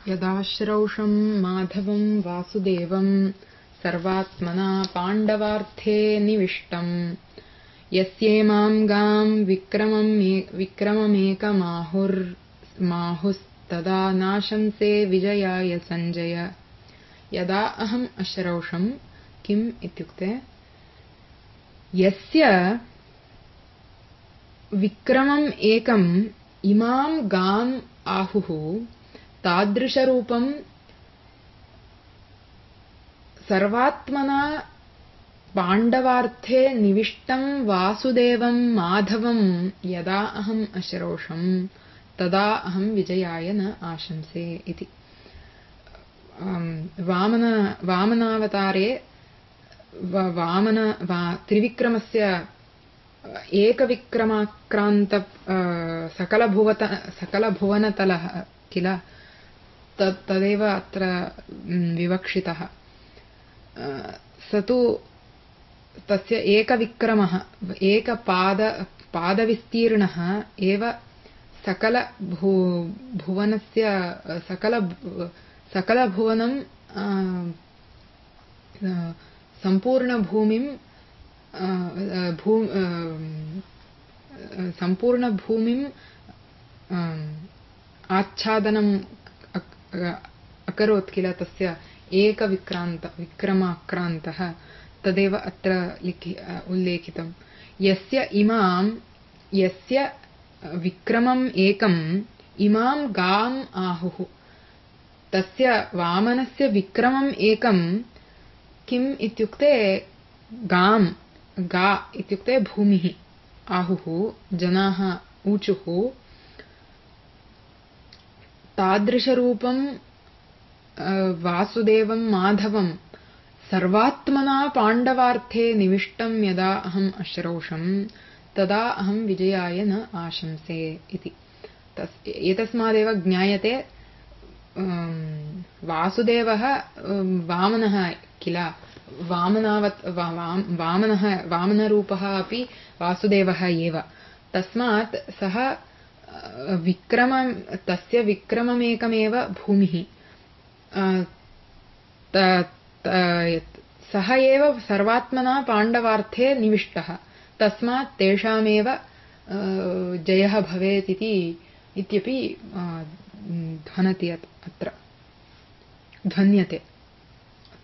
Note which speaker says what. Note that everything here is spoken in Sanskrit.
Speaker 1: यदाश्रौषं माधवं वासुदेवं सर्वात्मना पाण्डवार्थे निविष्टम् यस्येमां गां विक्रममेकमाहुस्तदा नाशंसे विजयाय संजय। यदा अहम् अश्रौषं किम् इत्युक्ते यस्य विक्रमम् एकम् इमां गाम् आहुः तादृशरूपं सर्वात्मना पाण्डवार्थे निविष्टं वासुदेवं माधवं यदा अहम् अश्रौषं तदा अहं विजयाय न आशंसे इति। वामनावतारे त्रिविक्रमस्य एकविक्रमाक्रान्त सकलभुवनतलः किल तदेव अत्र विवक्षितः। स तु तस्य एकविक्रमः पादविस्तीर्णः एव भुवनस्य सकलभुवनं सम्पूर्णभूमिम् आच्छादनम् अकरोत् किल तस्य विक्रमाक्रान्तः तदेव अत्र उल्लेखितम्। यस्य विक्रमम् एकम् इमां गाम् आहुः तस्य वामनस्य विक्रमम् एकम् किम् इत्युक्ते गा इत्युक्ते भूमिः आहुः जनाः ऊचुः तादृशरूपं वासुदेवं माधवं सर्वात्मना पाण्डवार्थे निविष्टं यदा अहम् अश्रौषं तदा अहं विजयाय न आशंसे इति। एतस्मादेव ज्ञायते वासुदेवः वामनः किल वामनरूपः अपि वासुदेवः एव। तस्मात् सः तस्य विक्रममेकमेव भूमिः सः एव सर्वात्मना पाण्डवार्थे निविष्टः। तस्मात् तेषामेव जयः भवेत् इत्यपि ध्वन्यते।